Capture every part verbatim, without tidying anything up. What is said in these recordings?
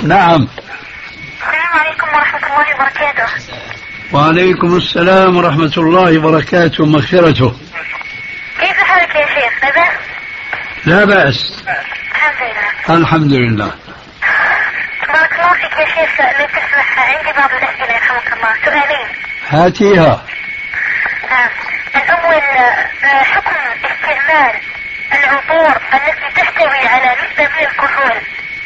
نعم. السلام عليكم ورحمة الله وبركاته. وعليكم السلام ورحمة الله وبركاته ومغفرته. كيف حالك يا شيخ؟ لا بأس؟ لا بأس. الحمد لله. الحمد لله. بارك الله فيك يا شيخ، لو تسمح عندي بعض الأسئلة يرحمك الله، سؤالين. هاتيها. نعم. الأول حكم استعمال العطور التي تحتوي على نسبة من الكحول.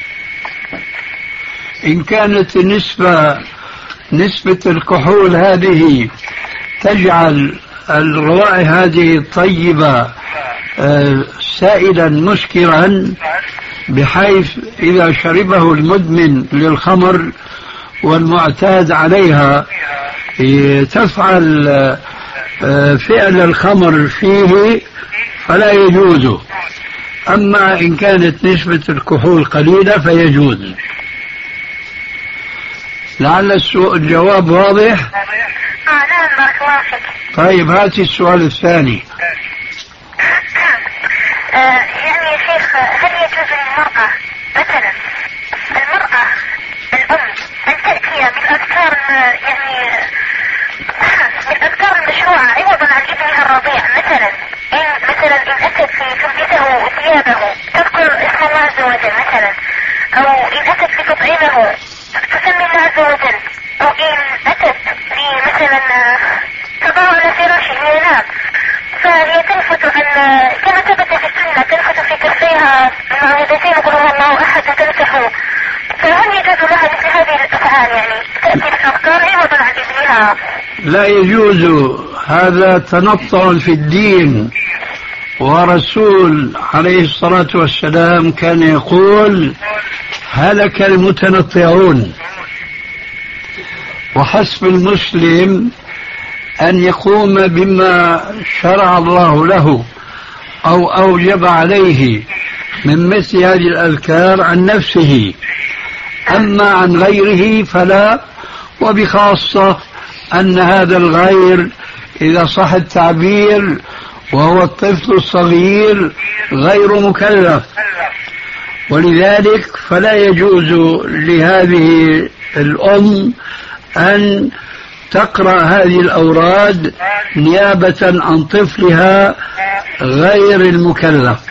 إن كانت النسبة نسبة الكحول هذه تجعل الروائح هذه الطيبة سائلا مسكرا بحيث إذا شربه المدمن للخمر والمعتاد عليها تفعل فعل الخمر فيه فلا يجوز. أما إن كانت نسبة الكحول قليلة فيجوز. لعل الجواب واضح. آه نعم بارك الله فيك. طيب هاتي السؤال الثاني. آه يعني يا شيخ، هل يجوز للمرأة مثلا المرأة الأم أن تأتي بالأذكار يعني بالأذكار المشروعة عوضا عن ابنها الرضيع؟ مثلا إن مثلا إن أتت في تلبسه ثيابه تذكر اسم الله عز وجل مثلا، أو إن أتت في تطعيمه تسمي الله عز وجل، أو إن أتت في مثلا تضع على فراشه وينام فهي تلفت أن كما ثبت في السنة تلفت في كفيها المعوذتين قل هو الله أحد وتمسحه، فهل يجوز لها مثل هذه الأفعال يعني تأتي بالأذكار عوضا عن ابنها؟ لا يجوز، هذا تنطع في الدين، ورسول عليه الصلاة والسلام كان يقول هلك المتنطعون. وحسب المسلم أن يقوم بما شرع الله له أو أوجب عليه من مثل هذه الأذكار عن نفسه، أما عن غيره فلا، وبخاصة أن هذا الغير إذا صح التعبير وهو الطفل الصغير غير مكلف، ولذلك فلا يجوز لهذه الأم أن تقرأ هذه الأوراد نيابة عن طفلها غير المكلف.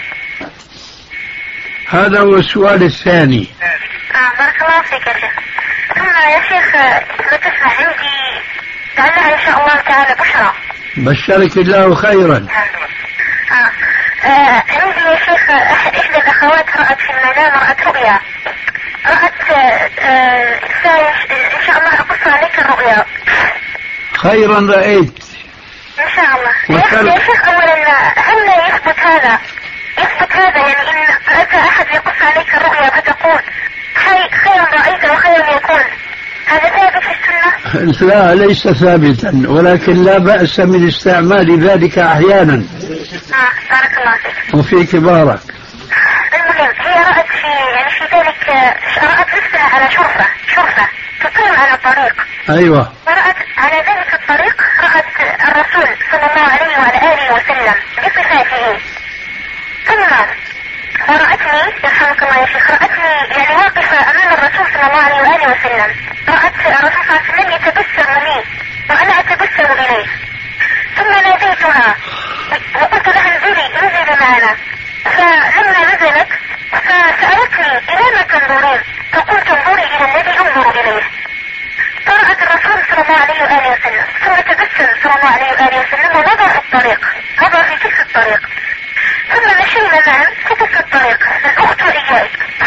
هذا هو السؤال الثاني. آه بارك الله فيك يا شيخ. ثم يا شيخ لو تسمح عندي لعلها إن شاء الله تعالى بشرى. بشرك الله خيرا. آه. آه عندي يا شيخ إحدى الأخوات رأت في المنام رأت رؤيا، رأت آه إن شاء الله أقص عليك الرؤيا. خيرا رأيت إن شاء الله. يا شيخ أولا هل يثبت هذا يثبت هذا يعني إن أتى أحد يقص عليك الرؤيا فتقول خيرا رأيت وخيرا يكون، هذا ثابت في السنة؟ لا ليس ثابتا، ولكن لا بأس من استعمال ذلك أحيانا. آه بارك الله فيك. وفيك بارك. المهم هي رأت في يعني في ذلك رأت نفسها على شرفة شرفة تقيم على الطريق. أيوة. ورأت على ذلك الطريق رأت الرسول صلى الله عليه وعلى آله وسلم بصفاته. ثم ورأتني يرحمك الله يا شيخ، رأتني يعني واقفة أمام الرسول صلى الله عليه وآله وسلم، رأت الرسول صلى الله عليه وسلم يتبسم لي وأنا أتبسم إليه، ثم ناديتها وقلت لها انزلي انزلي معنا، فلما نزلت فسألتني إلى ما تنظرين؟ فقلت انظري إلى الذي أنظر إليه. فرأت الرسول صلى الله عليه وآله وسلم ثم تبسم صلى الله عليه وآله وسلم ومضى في الطريق، مضى في تلك الطريق، ثم مشينا معا في تلك الطريق الأخت وإياي.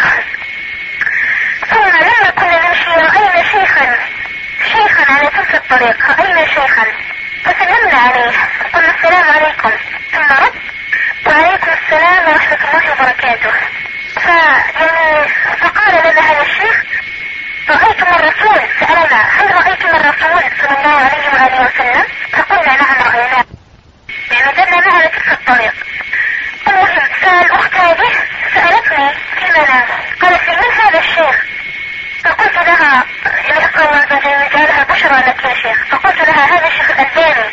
ثم لما كنا نمشي رأينا شيخا شيخا على تلك الطريق، رأينا شيخا فسلمنا عليه قلنا السلام عليكم، ثم رد وعليكم السلام ورحمة الله وبركاته. فيعني فقال لنا هذا الشيخ رأيتم الرسول؟ سألنا هل رأيتم الرسول صلى الله عليه وآله وسلم؟ فقلنا نعم رأيناه، يعني دلنا معنا تلك الطريق. المهم فالأخت هذه سألتني في المنام قالت لي من هذا الشيخ؟ فقلت لها يعني أسأل الله عز وجل جعلها بشرى لك يا شيخ، فقلت لها هذا الشيخ الألباني،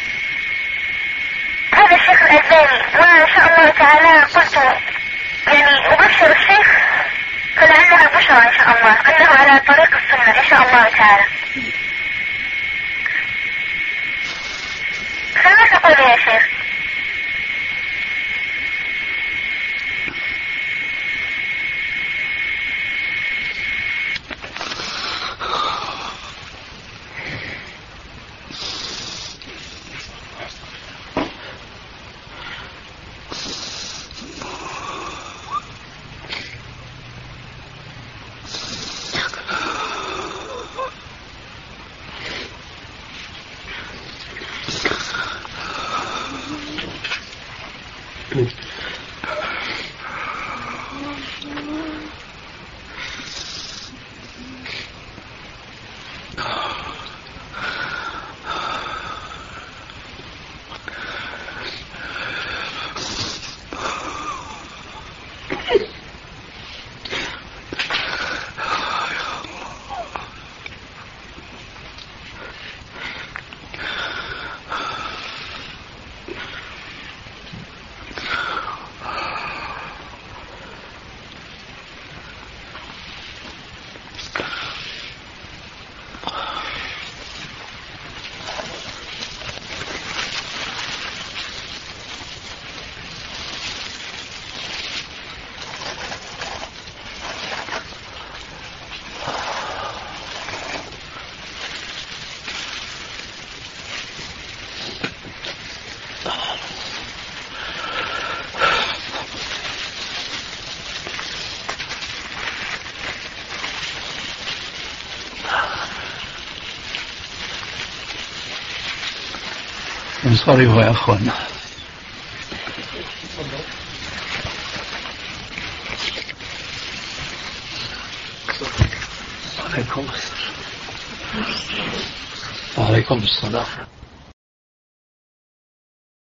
هذا الشيخ الألباني، وإن شاء الله تعالى قلت يعني أبشر الشيخ فلعلها بشرى البشرى إن شاء الله، أنه على طريق السنة إن شاء الله تعالى. فما تقول يا شيخ؟ انصرفوا يا أخوانا. عليكم السلام. وعليكم السلام.